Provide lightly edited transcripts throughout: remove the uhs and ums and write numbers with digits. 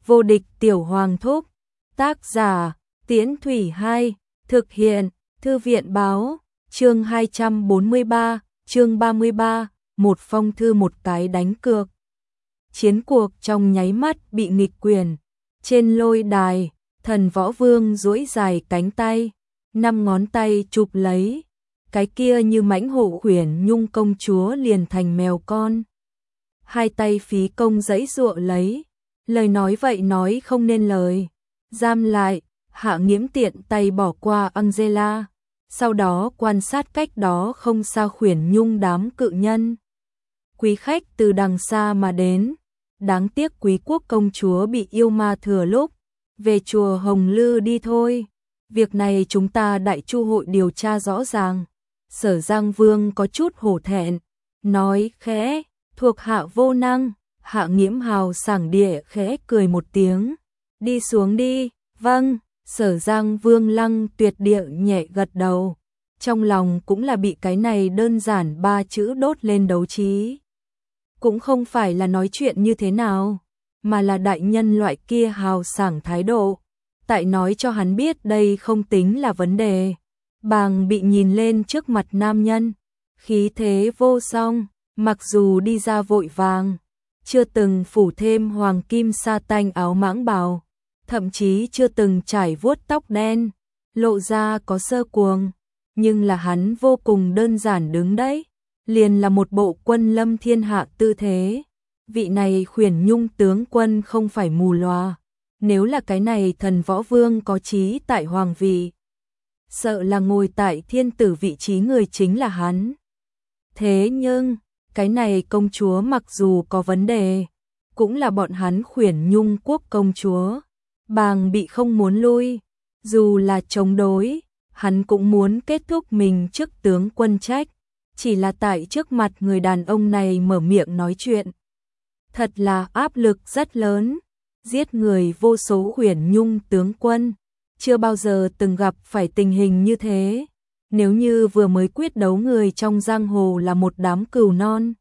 Vô địch tiểu hoàng thúc. Tác giả Tiễn Thủy 2. Thực hiện Thư viện báo. Chương 243, chương 33, một phong thư một cái đánh cược. Chiến cuộc trong nháy mắt bị nghịch quyền. Trên lôi đài, Thần Võ Vương duỗi dài cánh tay, 5 ngón tay chụp lấy. Cái kia như mãnh hổ khuyển nhung công chúa liền thành mèo con. Hai tay phí công giãy giụa lấy, lời nói vậy nói không nên lời. Giam lại, Hạ Nghiễm tiện tay bỏ qua Angela, sau đó quan sát cách đó không xa khuyển nhung đám cự nhân. Quý khách từ đằng xa mà đến, đáng tiếc quý quốc công chúa bị yêu ma thừa lúc, về chùa Hồng Lư đi thôi. Việc này chúng ta Đại Chu hội điều tra rõ ràng. Sở Giang Vương có chút hổ thẹn, nói khẽ, thuộc hạ vô năng. Hạ Nghiễm hào sảng địa khẽ cười một tiếng, đi xuống đi. Vâng. Sở Giang Vương lăng tuyệt địa nhẹ gật đầu, trong lòng cũng là bị cái này đơn giản 3 chữ đốt lên đấu trí. Cũng không phải là nói chuyện như thế nào, mà là đại nhân loại kia hào sảng thái độ, tại nói cho hắn biết đây không tính là vấn đề. Bàng bị nhìn lên trước mặt nam nhân, khí thế vô song, mặc dù đi ra vội vàng, chưa từng phủ thêm hoàng kim sa tanh áo mãng bào, thậm chí chưa từng trải vuốt tóc đen, lộ ra có sơ cuồng, nhưng là hắn vô cùng đơn giản đứng đấy, liền là một bộ quân lâm thiên hạ tư thế. Vị này khuyển nhung tướng quân không phải mù loà, nếu là cái này Thần Võ Vương có trí tại hoàng vị, sợ là ngồi tại thiên tử vị trí người chính là hắn. Thế nhưng, cái này công chúa mặc dù có vấn đề, cũng là bọn hắn khuyển nhung quốc công chúa. Bàng bị không muốn lui, dù là chống đối, hắn cũng muốn kết thúc mình trước tướng quân trách, chỉ là tại trước mặt người đàn ông này mở miệng nói chuyện. Thật là áp lực rất lớn, giết người vô số khuyển nhung tướng quân, chưa bao giờ từng gặp phải tình hình như thế. Nếu như vừa mới quyết đấu người trong giang hồ là một đám cừu non,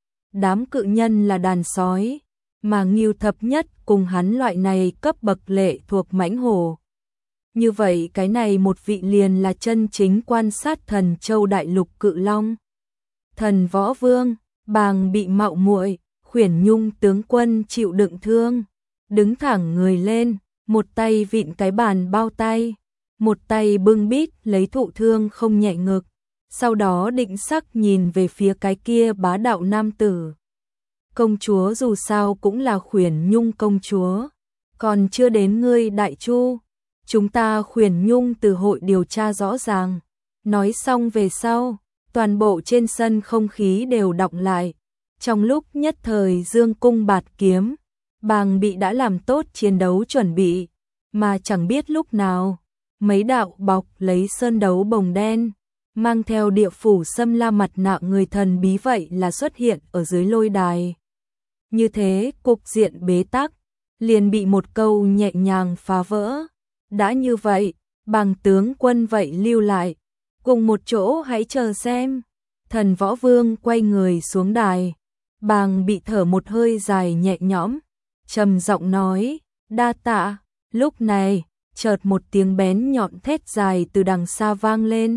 đám cự nhân là đàn sói, mà Ngưu Thập Nhất cùng hắn loại này cấp bậc lệ thuộc mãnh hổ. Như vậy cái này một vị liền là chân chính quan sát Thần Châu đại lục cự long. Thần Võ Vương, Bàng bị mạo muội, khuyển nhung tướng quân chịu đựng thương, đứng thẳng người lên, một tay vịn cái bàn bao tay, một tay bưng bít lấy thụ thương không nhẹ ngực, sau đó định sắc nhìn về phía cái kia bá đạo nam tử. Công chúa dù sao cũng là khuyển nhung công chúa, còn chưa đến ngươi Đại Chu, chúng ta khuyển nhung từ hội điều tra rõ ràng. Nói xong về sau, toàn bộ trên sân không khí đều đọng lại. Trong lúc nhất thời dương cung bạt kiếm, Bàng bị đã làm tốt chiến đấu chuẩn bị, mà chẳng biết lúc nào, mấy đạo bọc lấy sơn đấu bồng đen, mang theo địa phủ xâm la mặt nạ người thần bí vậy là xuất hiện ở dưới lôi đài. Như thế, cục diện bế tắc liền bị một câu nhẹ nhàng phá vỡ. Đã như vậy, Bàng tướng quân vậy lưu lại, cùng một chỗ hãy chờ xem. Thần Võ Vương quay người xuống đài, Bàng bị thở một hơi dài nhẹ nhõm, trầm giọng nói, đa tạ. Lúc này, chợt một tiếng bén nhọn thét dài từ đằng xa vang lên.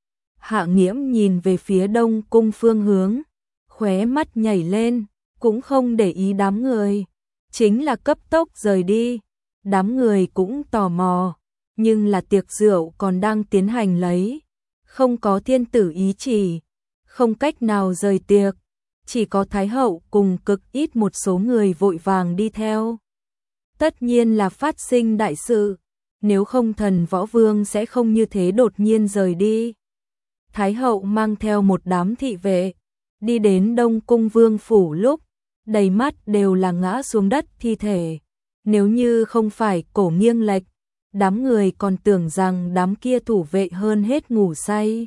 Hạ Nghiễm nhìn về phía đông cung phương hướng, khóe mắt nhảy lên, cũng không để ý đám người, chính là cấp tốc rời đi. Đám người cũng tò mò, nhưng là tiệc rượu còn đang tiến hành lấy, không có thiên tử ý chỉ, không cách nào rời tiệc, chỉ có Thái hậu cùng cực ít một số người vội vàng đi theo. Tất nhiên là phát sinh đại sự, nếu không Thần Võ Vương sẽ không như thế đột nhiên rời đi. Thái hậu mang theo một đám thị vệ, đi đến Đông Cung Vương phủ lúc, đầy mắt đều là ngã xuống đất thi thể. Nếu như không phải cổ nghiêng lệch, đám người còn tưởng rằng đám kia thủ vệ hơn hết ngủ say.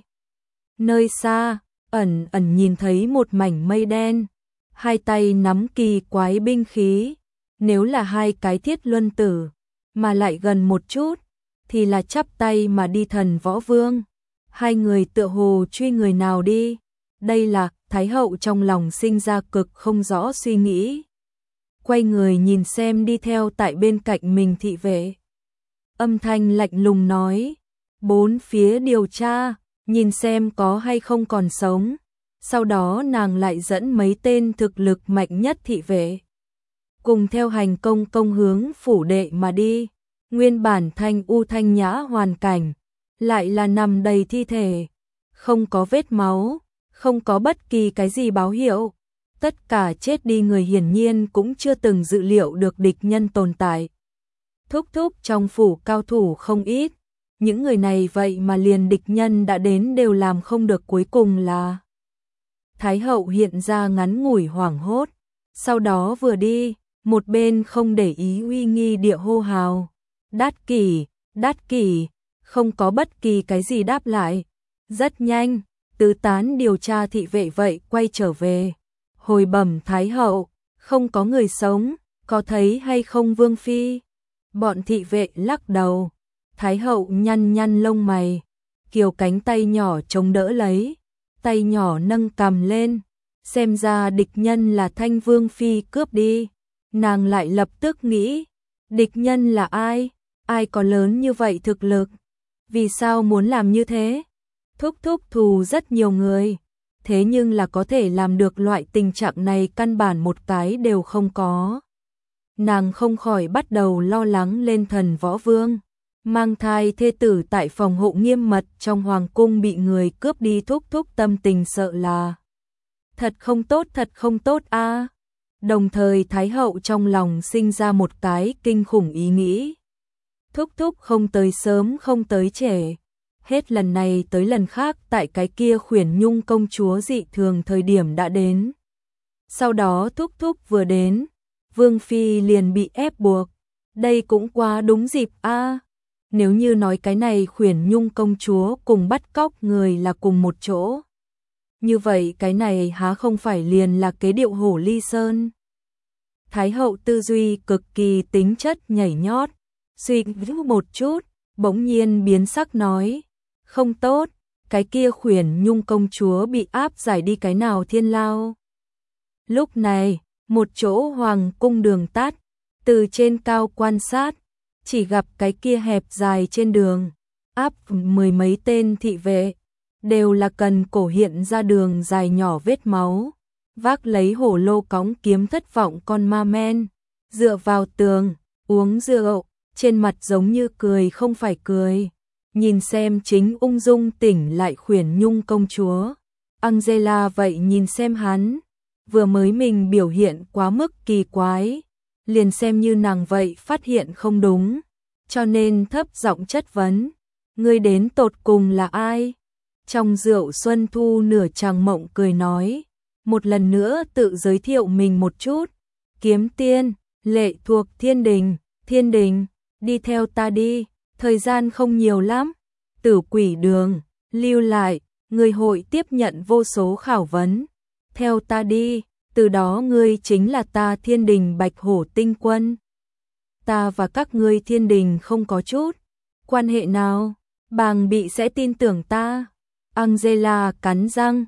Nơi xa, ẩn ẩn nhìn thấy một mảnh mây đen, hai tay nắm kỳ quái binh khí. Nếu là hai cái Thiết Luân Tử, mà lại gần một chút, thì là chắp tay mà đi Thần Võ Vương. Hai người tựa hồ truy người nào đi. Đây là Thái hậu trong lòng sinh ra cực không rõ suy nghĩ. quay người nhìn xem đi theo tại bên cạnh mình thị vệ. Âm thanh lạnh lùng nói, bốn phía điều tra, nhìn xem có hay không còn sống. Sau đó nàng lại dẫn mấy tên thực lực mạnh nhất thị vệ, cùng theo hành công hướng phủ đệ mà đi. Nguyên bản thanh u thanh nhã hoàn cảnh, lại là nằm đầy thi thể, không có vết máu, không có bất kỳ cái gì báo hiệu. Tất cả chết đi người hiển nhiên cũng chưa từng dự liệu được địch nhân tồn tại. Thúc trong phủ cao thủ không ít, những người này vậy mà liền địch nhân đã đến đều làm không được, cuối cùng là Thái hậu hiện ra ngắn ngủi hoảng hốt, sau đó vừa đi, một bên không để ý uy nghi địa hô hào, đát kỷ, không có bất kỳ cái gì đáp lại. Rất nhanh, tứ tán điều tra thị vệ vậy quay trở về, hồi bẩm Thái hậu, không có người sống, có thấy hay không vương phi? Bọn thị vệ lắc đầu. Thái hậu nhăn lông mày, kiều cánh tay nhỏ chống đỡ lấy, tay nhỏ nâng cằm lên, xem ra địch nhân là Thanh vương phi cướp đi. Nàng lại lập tức nghĩ, địch nhân là ai? Ai có lớn như vậy thực lực? Vì sao muốn làm như thế? Thúc thù rất nhiều người, thế nhưng là có thể làm được loại tình trạng này căn bản một cái đều không có. Nàng không khỏi bắt đầu lo lắng lên. Thần Võ Vương mang thai thê tử tại phòng hộ nghiêm mật trong hoàng cung bị người cướp đi, thúc tâm tình sợ là thật không tốt a. Đồng thời Thái hậu trong lòng sinh ra một cái kinh khủng ý nghĩ. Thúc không tới sớm không tới trễ, hết lần này tới lần khác tại cái kia Khuyển Nhung công chúa dị thường thời điểm đã đến. Sau đó thúc vừa đến, vương phi liền bị ép buộc, đây cũng quá đúng dịp a. Nếu như nói cái này Khuyển Nhung công chúa cùng bắt cóc người là cùng một chỗ, như vậy cái này há không phải liền là kế điệu hổ ly sơn. Thái hậu tư duy cực kỳ tính chất nhảy nhót, suy nghĩ một chút, bỗng nhiên biến sắc nói, không tốt, cái kia Khuyển Nhung công chúa bị áp giải đi cái nào thiên lao. Lúc này, một chỗ hoàng cung đường tắt, từ trên cao quan sát, chỉ gặp cái kia hẹp dài trên đường, áp mười mấy tên thị vệ, đều là cần cổ hiện ra đường dài nhỏ vết máu, vác lấy hổ lô cõng kiếm thất vọng con ma men, dựa vào tường, uống rượu, trên mặt giống như cười không phải cười. Nhìn xem chính ung dung tỉnh lại Khuyển Nhung công chúa, Angela vậy nhìn xem hắn, vừa mới mình biểu hiện quá mức kỳ quái, liền xem như nàng vậy phát hiện không đúng, cho nên thấp giọng chất vấn, ngươi đến tột cùng là ai? Trong rượu Xuân Thu nửa chàng mộng cười nói, một lần nữa tự giới thiệu mình một chút, kiếm tiên, lệ thuộc thiên đình, đi theo ta đi, thời gian không nhiều lắm, Tử Quỷ đường, lưu lại, ngươi hội tiếp nhận vô số khảo vấn, theo ta đi, từ đó ngươi chính là ta thiên đình Bạch Hổ tinh quân. Ta và các ngươi thiên đình không có chút quan hệ nào, bàng bị sẽ tin tưởng ta. Angela cắn răng,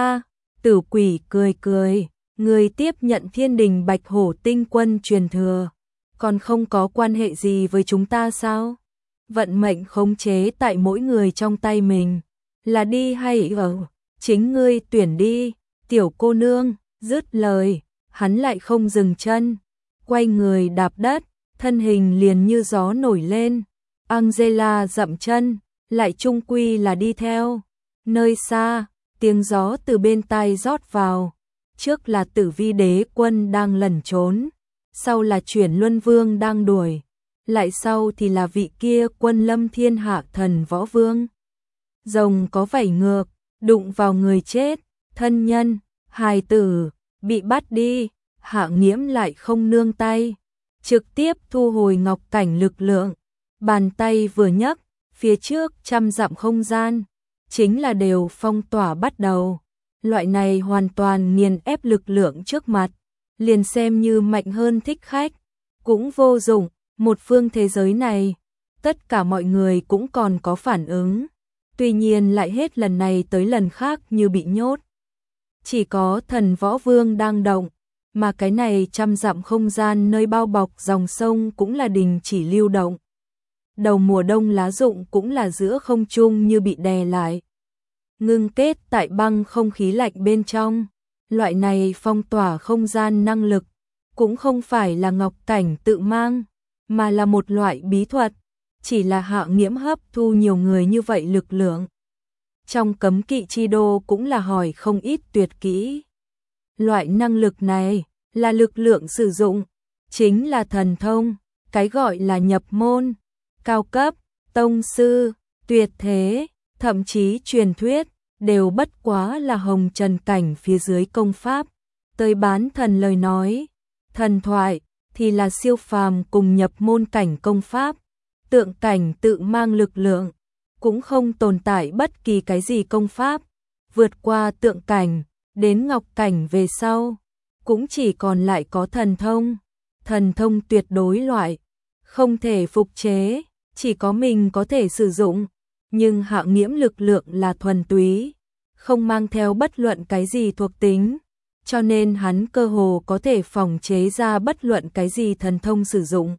Tử Quỷ cười, ngươi tiếp nhận thiên đình Bạch Hổ tinh quân truyền thừa, còn không có quan hệ gì với chúng ta sao? Vận mệnh khống chế tại mỗi người trong tay mình, là đi hay ở, chính ngươi tuyển đi, tiểu cô nương. Dứt lời, hắn lại không dừng chân, quay người đạp đất, thân hình liền như gió nổi lên. Angela dậm chân, lại chung quy là đi theo. Nơi xa, tiếng gió từ bên tai rót vào, trước là Tử Vi đế quân đang lẩn trốn, sau là Chuyển Luân vương đang đuổi, lại sau thì là vị kia quân lâm thiên hạ Thần Võ Vương. Rồng có vảy ngược, đụng vào người chết, thân nhân, hài tử, bị bắt đi, Hạ Nghiễm lại không nương tay, trực tiếp thu hồi ngọc cảnh lực lượng, bàn tay vừa nhấc, phía trước 100 dặm không gian, chính là đều phong tỏa bắt đầu. Loại này hoàn toàn nghiền ép lực lượng trước mặt, liền xem như mạnh hơn thích khách, cũng vô dụng. Một phương thế giới này, tất cả mọi người cũng còn có phản ứng, tuy nhiên lại hết lần này tới lần khác như bị nhốt. Chỉ có Thần Võ Vương đang động, mà cái này trăm dặm không gian nơi bao bọc dòng sông cũng là đình chỉ lưu động. Đầu mùa đông lá rụng cũng là giữa không trung như bị đè lại, ngưng kết tại băng không khí lạnh bên trong. Loại này phong tỏa không gian năng lực cũng không phải là Ngọc Cảnh tự mang, mà là một loại bí thuật, chỉ là Hạ Nghiễm hấp thu nhiều người như vậy lực lượng. Trong cấm kỵ chi đô cũng là hỏi không ít tuyệt kỹ. Loại năng lực này là lực lượng sử dụng, chính là thần thông, cái gọi là nhập môn, cao cấp, tông sư, tuyệt thế, thậm chí truyền thuyết, đều bất quá là hồng trần cảnh phía dưới công pháp. Tới bán thần lời nói, thần thoại thì là siêu phàm cùng nhập môn cảnh công pháp. Tượng cảnh tự mang lực lượng, cũng không tồn tại bất kỳ cái gì công pháp. Vượt qua tượng cảnh, đến ngọc cảnh về sau, cũng chỉ còn lại có thần thông tuyệt đối loại, không thể phục chế, chỉ có mình có thể sử dụng. Nhưng Hạ Nghiễm lực lượng là thuần túy, không mang theo bất luận cái gì thuộc tính, cho nên hắn cơ hồ có thể phòng chế ra bất luận cái gì thần thông sử dụng.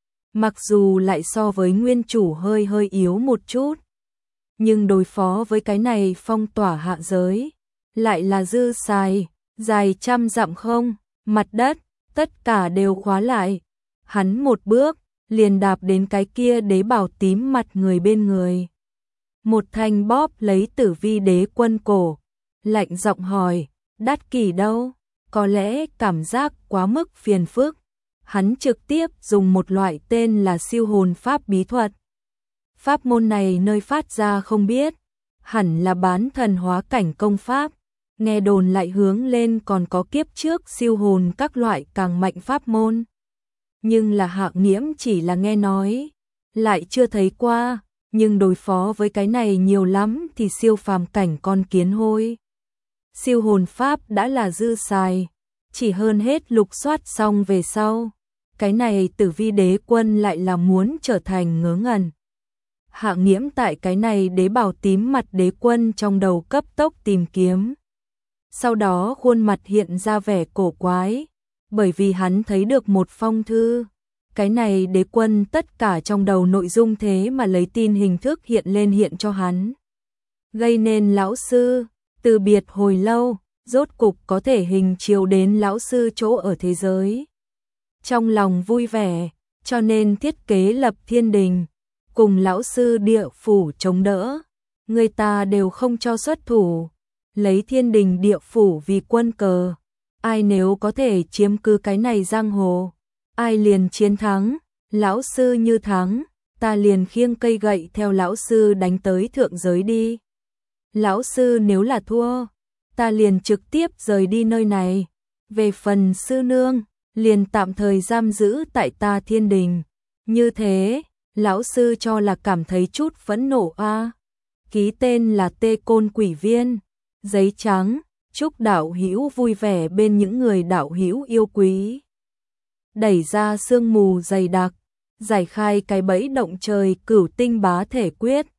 Mặc dù lại so với nguyên chủ hơi yếu một chút, nhưng đối phó với cái này phong tỏa hạ giới, lại là dư xài, dài trăm dặm không, mặt đất, tất cả đều khóa lại. Hắn một bước, liền đạp đến cái kia đế bảo tím mặt người bên người. Một thanh bóp lấy Tử Vi đế quân cổ, lạnh giọng hỏi, Đát Kỷ đâu? Có lẽ cảm giác quá mức phiền phức, hắn trực tiếp dùng một loại tên là siêu hồn pháp bí thuật. Pháp môn này nơi phát ra không biết, hẳn là bán thần hóa cảnh công pháp, nghe đồn lại hướng lên còn có kiếp trước siêu hồn các loại càng mạnh pháp môn. Nhưng là Hạ Nghiễm chỉ là nghe nói, lại chưa thấy qua, nhưng đối phó với cái này nhiều lắm thì siêu phàm cảnh con kiến hôi. Siêu hồn pháp đã là dư xài, chỉ hơn hết lục soát xong về sau, cái này Tử Vi đế quân lại là muốn trở thành ngớ ngẩn. Hạ Nghiễm tại cái này đế bảo tím mặt đế quân trong đầu cấp tốc tìm kiếm. Sau đó khuôn mặt hiện ra vẻ cổ quái, bởi vì hắn thấy được một phong thư. Cái này đế quân tất cả trong đầu nội dung thế mà lấy tin hình thức hiện cho hắn. Gây nên lão sư, từ biệt hồi lâu, rốt cục có thể hình chiếu đến lão sư chỗ ở thế giới. Trong lòng vui vẻ, cho nên thiết kế lập thiên đình, cùng lão sư địa phủ chống đỡ. Người ta đều không cho xuất thủ, lấy thiên đình địa phủ vì quân cờ. Ai nếu có thể chiếm cứ cái này giang hồ, ai liền chiến thắng. Lão sư như thắng, ta liền khiêng cây gậy theo lão sư đánh tới thượng giới đi. Lão sư nếu là thua, ta liền trực tiếp rời đi nơi này. Về phần sư nương, liền tạm thời giam giữ tại ta thiên đình. Như thế, lão sư cho là cảm thấy chút phẫn nộ a. Ký tên là Tê Côn Quỷ Viên, giấy trắng, chúc đạo hữu vui vẻ bên những người đạo hữu yêu quý. Đẩy ra sương mù dày đặc, giải khai cái bẫy động trời Cửu Tinh Bá Thể Quyết.